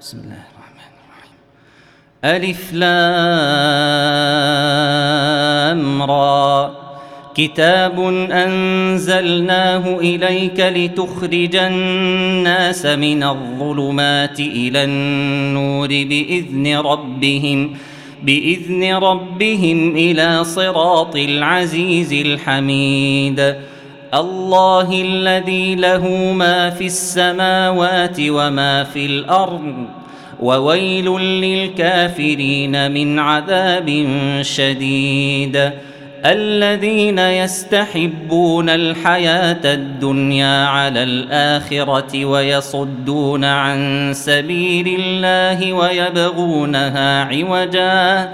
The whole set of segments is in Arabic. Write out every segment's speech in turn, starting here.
بسم الله الرحمن الرحيم. ألف لام را، كتاب أنزلناه إليك لتخرج الناس من الظلمات إلى النور بإذن ربهم إلى صراط العزيز الحميد. الله الذي له ما في السماوات وما في الأرض، وويل للكافرين من عذاب شديد. الذين يستحبون الحياة الدنيا على الآخرة ويصدون عن سبيل الله ويبغونها عوجا،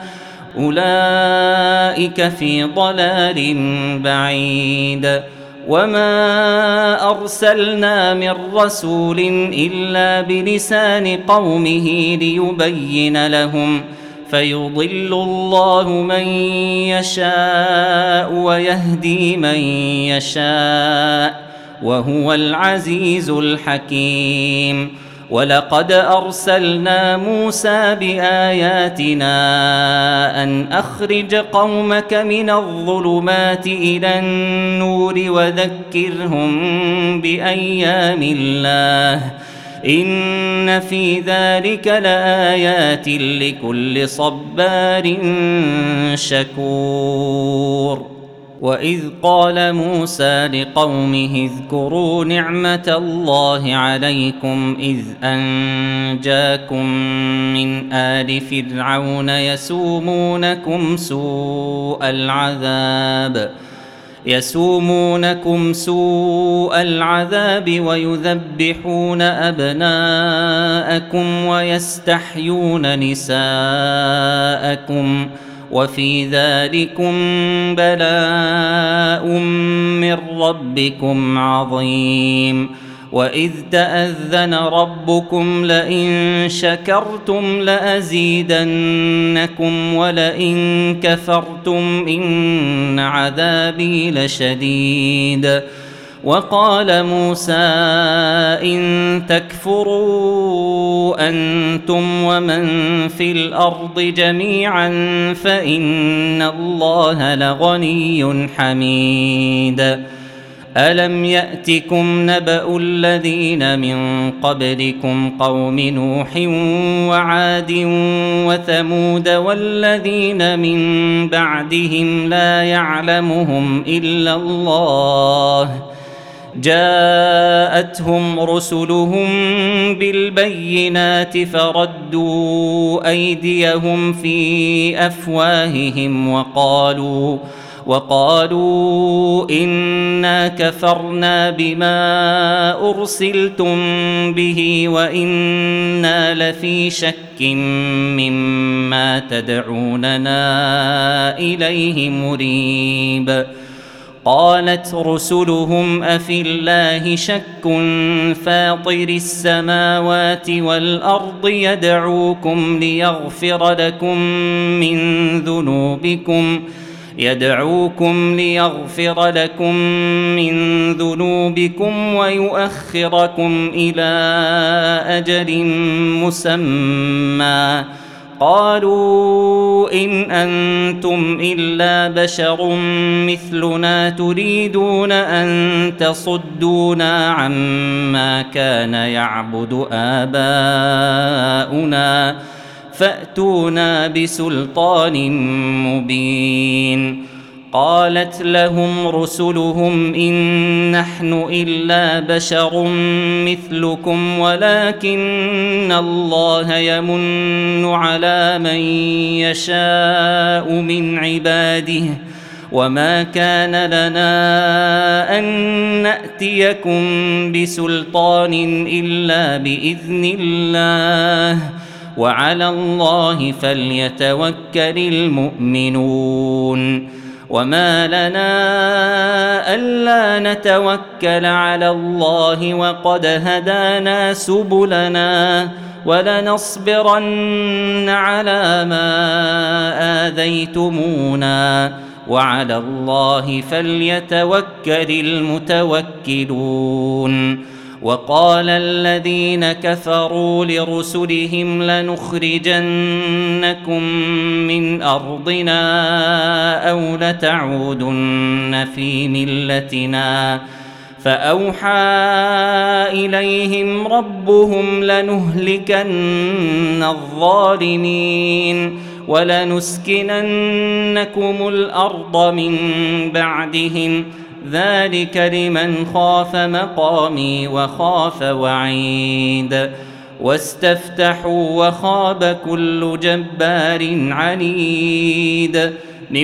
أولئك في ضلال بعيد. وما أرسلنا من رسول إلا بلسان قومه ليبين لهم، فيضل الله من يشاء ويهدي من يشاء، وهو العزيز الحكيم. ولقد أرسلنا موسى بآياتنا أن أخرج قومك من الظلمات إلى النور وذكرهم بأيام الله، إن في ذلك لآيات لكل صبار شكور. وإذ قال موسى لقومه اذكروا نعمة الله عليكم إذ أنجاكم من آل فرعون يسومونكم سوء العذاب ويذبحون أبناءكم ويستحيون نساءكم، وفي ذلكم بلاء من ربكم عظيم. وإذ تأذن ربكم لئن شكرتم لأزيدنكم ولئن كفرتم إن عذابي لشديد. وقال موسى إن تكفروا أنتم ومن في الأرض جميعا فإن الله لغني حميد. ألم يأتكم نبأ الذين من قبلكم قوم نوح وعاد وثمود والذين من بعدهم لا يعلمهم إلا الله، جاءتهم رسلهم بالبينات فردوا أيديهم في أفواههم وقالوا إنا كفرنا بما أرسلتم به وإنا لفي شك مما تدعوننا إليه مريب. قالت رسلهم أفي الله شك فاطر السماوات والأرض يدعوكم ليغفر لكم من ذنوبكم ويؤخركم إلى أجل مسمى. قالوا إن أنتم إلا بشر مثلنا تريدون أن تصدونا عما كان يعبد آباؤنا فأتونا بسلطان مبين. قالت لهم رسلهم إن نحن إلا بشر مثلكم ولكن الله يمن على من يشاء من عباده، وما كان لنا أن نأتيكم بسلطان إلا بإذن الله، وعلى الله فليتوكل المؤمنون. وما لنا ألا نتوكل على الله وقد هدانا سبلنا ولنصبرن على ما آذيتمونا، وعلى الله فليتوكل المتوكلون. وقال الذين كفروا لرسلهم لنخرجنكم من أرضنا أو لتعودن في ملتنا فأوحى إليهم ربهم لنهلكن الظالمين ولنسكننكم الأرض من بعدهم ذلك لمن خاف مقامي وخاف وعيد واستفتحوا وخاب كل جبار عنيد من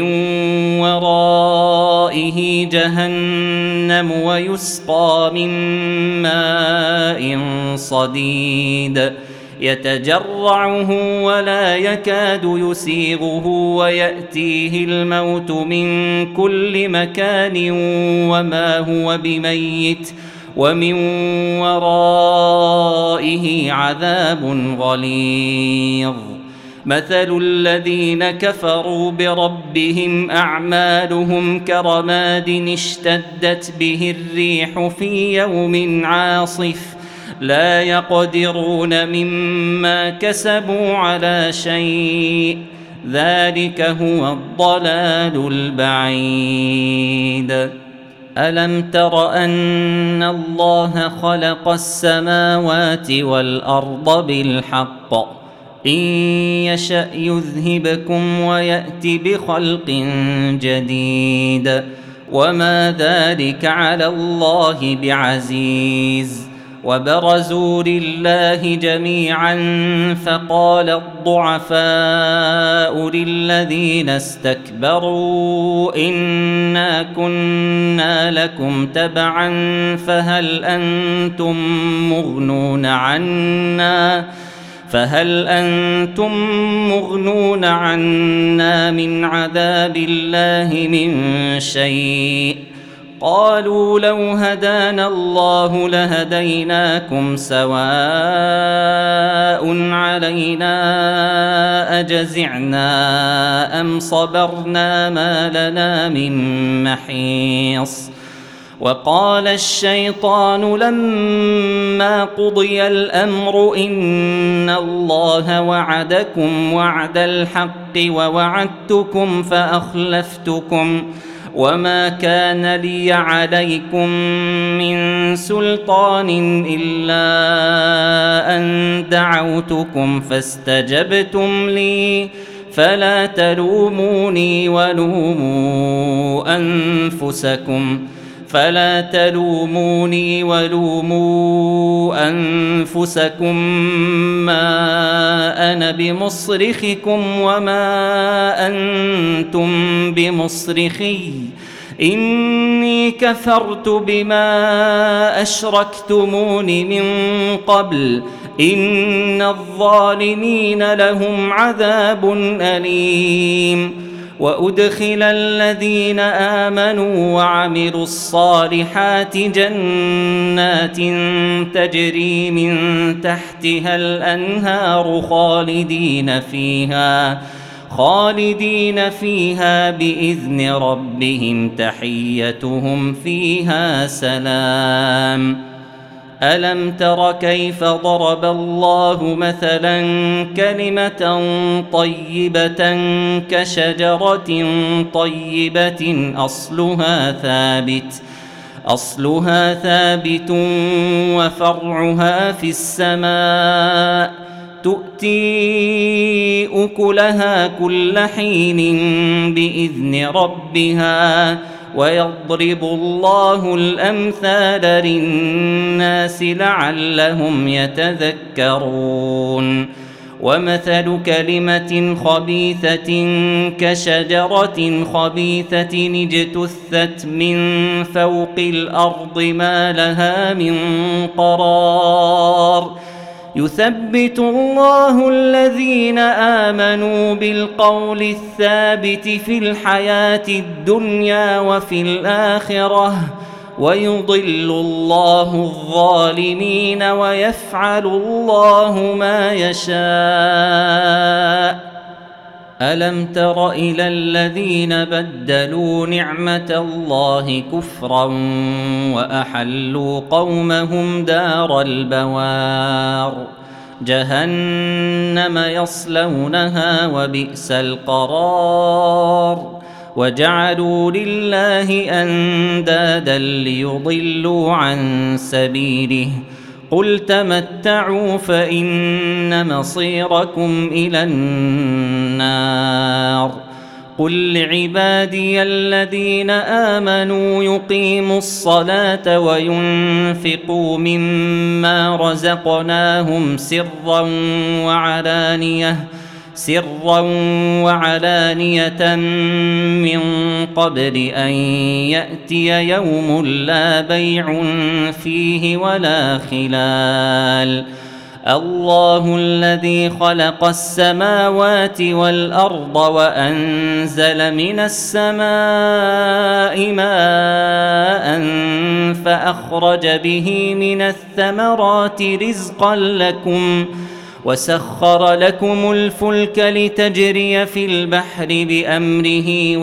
ورائه جهنم ويسقى من ماء صديد يتجرعه ولا يكاد يسيغه ويأتيه الموت من كل مكان وما هو بميت ومن ورائه عذاب غليظ مثل الذين كفروا بربهم أعمالهم كرماد اشتدت به الريح في يوم عاصف لا يقدرون مما كسبوا على شيء ذلك هو الضلال البعيد ألم تر أن الله خلق السماوات والأرض بالحق إن يشأ يذهبكم ويأت بخلق جديد وما ذلك على الله بعزيز وبرزوا لله جميعا فقال الضعفاء للذين استكبروا إنا كنا لكم تبعا فهل أنتم مغنون عنا من عذاب الله من شيء قالوا لو هدانا الله لهديناكم سواء علينا أجزعنا أم صبرنا ما لنا من محيص وقال الشيطان لما قضي الأمر إن الله وعدكم وعد الحق ووعدتكم فأخلفتكم وما كان لي عليكم من سلطان إلا أن دعوتكم فاستجبتم لي فلا تلوموني ولوموا أنفسكم ما أنا بمصرخكم وما أنتم بمصرخي إني كفرت بما أشركتمون من قبل إن الظالمين لهم عذاب أليم وأدخل الذين آمنوا وعملوا الصالحات جنات تجري من تحتها الأنهار خالدين فيها بإذن ربهم تحيتهم فيها سلام ألم تر كيف ضرب الله مثلا كلمة طيبة كشجرة طيبة أصلها ثابت وفرعها في السماء تؤتي أكلها كل حين بإذن ربها ويضرب الله الأمثال للناس لعلهم يتذكرون ومثل كلمة خبيثة كشجرة خبيثة اجتثت من فوق الأرض ما لها من قرار يثبت الله الذين آمنوا بالقول الثابت في الحياة الدنيا وفي الآخرة ويضل الله الظالمين ويفعل الله ما يشاء ألم تر إلى الذين بدلوا نعمة الله كفرا وأحلوا قومهم دار البوار جهنم يصلونها وبئس القرار وجعلوا لله أندادا ليضلوا عن سبيله قل تمتعوا فإن مصيركم إلى النار قل لعبادي الذين آمنوا يقيموا الصلاة وينفقوا مما رزقناهم سرا وعلانية من قبل أن يأتي يوم لا بيع فيه ولا خلال الله الذي خلق السماوات والأرض وأنزل من السماء ماء فأخرج به من الثمرات رزقا لكم وسخر لكم الفلك لتجري في البحر بأمره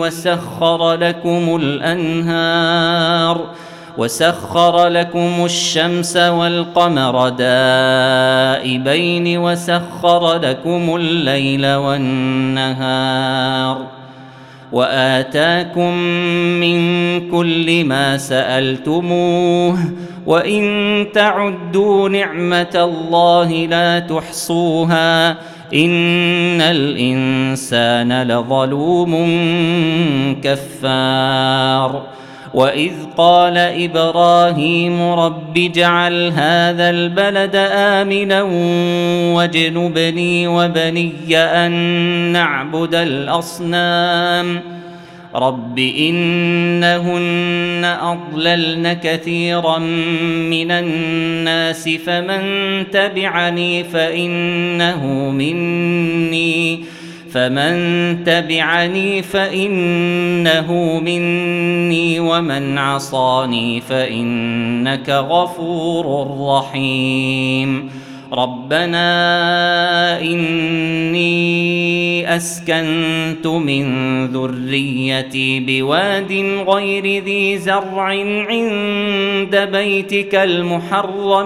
وسخر لكم الشمس والقمر دائبين وسخر لكم الليل والنهار وآتاكم من كل ما سألتموه وإن تعدوا نعمة الله لا تحصوها إن الإنسان لظلوم كفار وإذ قال إبراهيم رب اجعل هذا البلد آمنا واجنبني وبني أن نعبد الأصنام رب إنهن أضللن كثيرا من الناس فمن تبعني فإنه مني ومن عصاني فإنك غفور رحيم ربنا إني أسكنت من ذريتي بواد غير ذي زرع عند بيتك المحرم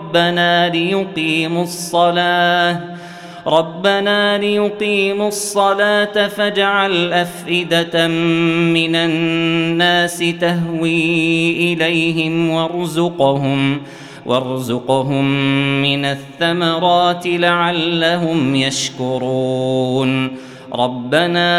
ربنا ليقيموا الصلاة فاجعل أفئدة من الناس تهوي إليهم وارزقهم من الثمرات لعلهم يشكرون ربنا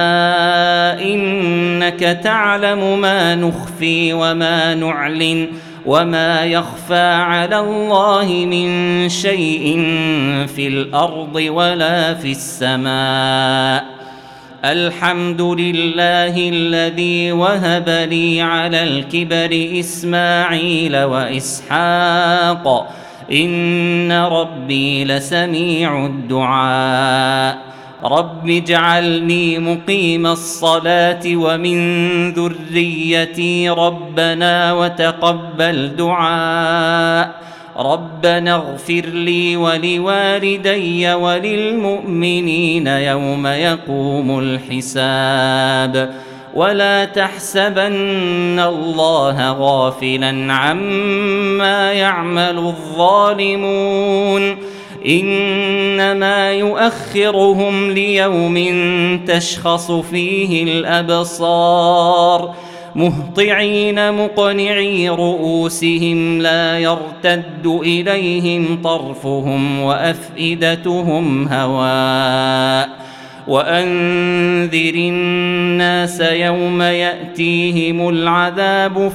إنك تعلم ما نخفي وما نعلن وما يخفى على الله من شيء في الأرض ولا في السماء الحمد لله الذي وهب لي على الكبر إسماعيل وإسحاق إن ربي لسميع الدعاء رب اجعلني مقيم الصلاة ومن ذريتي ربنا وتقبل دعاء ربنا اغفر لي ولوالدي وللمؤمنين يوم يقوم الحساب ولا تحسبن الله غافلا عما يعمل الظالمون إنما يؤخرهم ليوم تشخص فيه الأبصار مهطعين مقنعي رؤوسهم لا يرتد إليهم طرفهم وأفئدتهم هواء وأنذر الناس يوم يأتيهم العذاب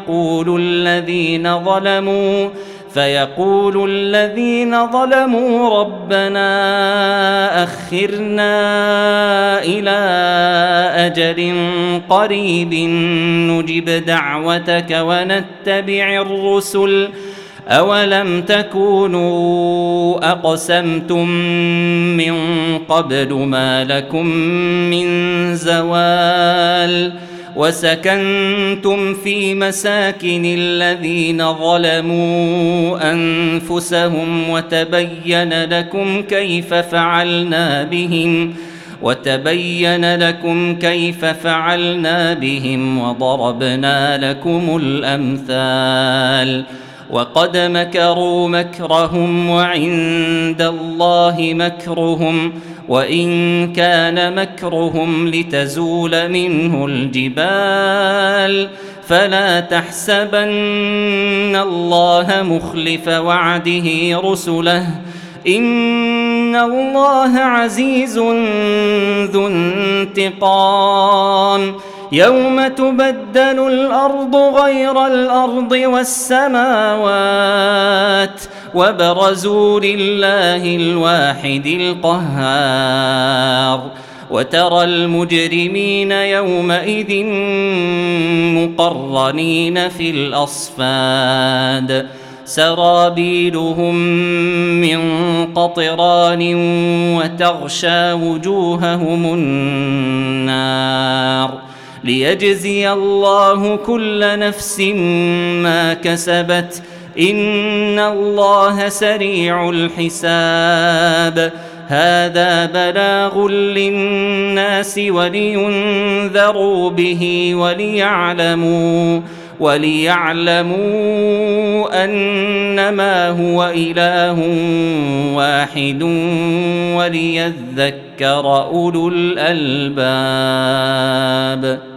فيقول الذين ظلموا ربنا أخرنا إلى أجل قريب نجب دعوتك ونتبع الرسل أولم تكونوا أقسمتم من قبل ما لكم من زوال وسكنتم في مساكن الذين ظلموا أنفسهم وتبين لكم كيف فعلنا بهم وتبين لكم كيف فعلنا بهم وضربنا لكم الأمثال وقد مكروا مكرهم وعند الله مكرهم وإن كان مكرهم لتزول منه الجبال فلا تحسبن الله مخلف وعده رسله إن الله عزيز ذو انتقام يوم تبدل الأرض غير الأرض والسماوات وبرزوا لله الواحد القهار وترى المجرمين يومئذ مقرنين في الأصفاد سرابيلهم من قطران وتغشى وجوههم النار ليجزي الله كل نفس ما كسبت إن الله سريع الحساب هذا بلاغ للناس ولينذروا به وليعلموا أنما هو إله واحد وليذكر أولو الألباب.